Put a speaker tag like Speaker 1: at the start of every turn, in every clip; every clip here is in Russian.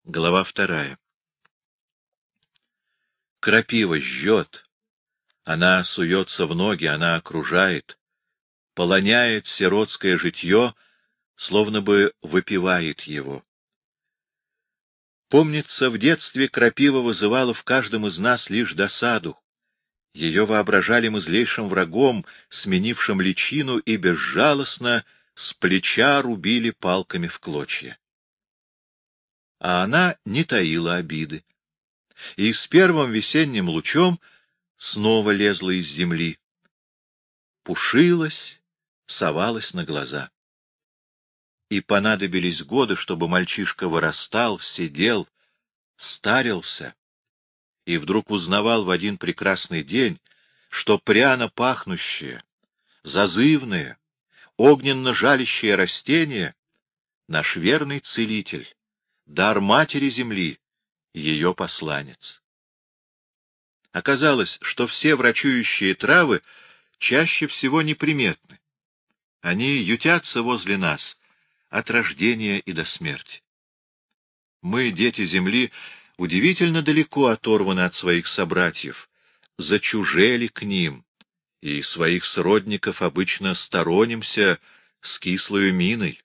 Speaker 1: Глава 2. Крапива жжет, она суется в ноги, она окружает, полоняет сиротское житье, словно бы выпивает его. Помнится, в детстве крапива вызывала в каждом из нас лишь досаду. Ее воображали мы злейшим врагом, сменившим личину, и безжалостно с плеча рубили палками в клочья. А она не таила обиды, и с первым весенним лучом снова лезла из земли, пушилась, совалась на глаза. И понадобились годы, чтобы мальчишка вырастал, сидел, старился, и вдруг узнавал в один прекрасный день, что пряно пахнущее, зазывное, огненно-жалящее растение — наш верный целитель, дар матери земли, ее посланец. Оказалось, что все врачующие травы чаще всего неприметны. Они ютятся возле нас от рождения и до смерти. Мы, дети земли, удивительно далеко оторваны от своих собратьев, зачужели к ним, и своих сродников обычно сторонимся с кислою миной.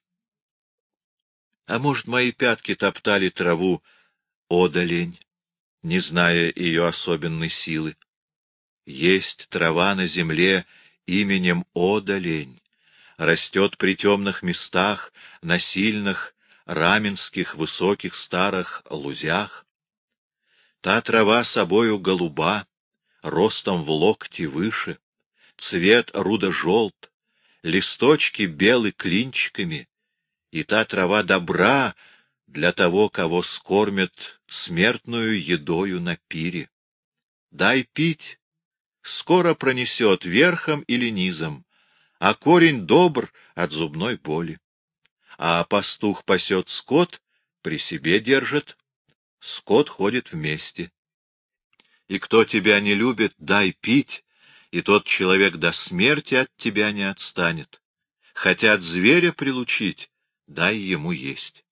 Speaker 1: А может, мои пятки топтали траву одолень, не зная ее особенной силы? Есть трава на земле именем одолень, растет при темных местах, на сильных, раменских, высоких старых лузях. Та трава собою голуба, ростом в локти выше, цвет рудо-желт, листочки белы клинчиками, и та трава добра для того, кого скормят смертную едою на пире. Дай пить, скоро пронесет верхом или низом, а корень добр от зубной боли. А пастух пасет скот, при себе держит, скот ходит вместе. И кто тебя не любит, дай пить, и тот человек до смерти от тебя не отстанет. Хотят зверя прилучить, дай ему есть.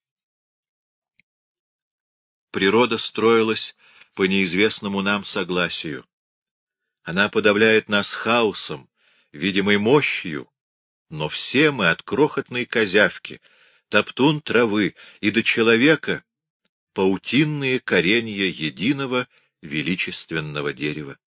Speaker 1: Природа строилась по неизвестному нам согласию. Она подавляет нас хаосом, видимой мощью, но все мы от крохотной козявки, топтун травы и до человека — паутинные коренья единого величественного дерева.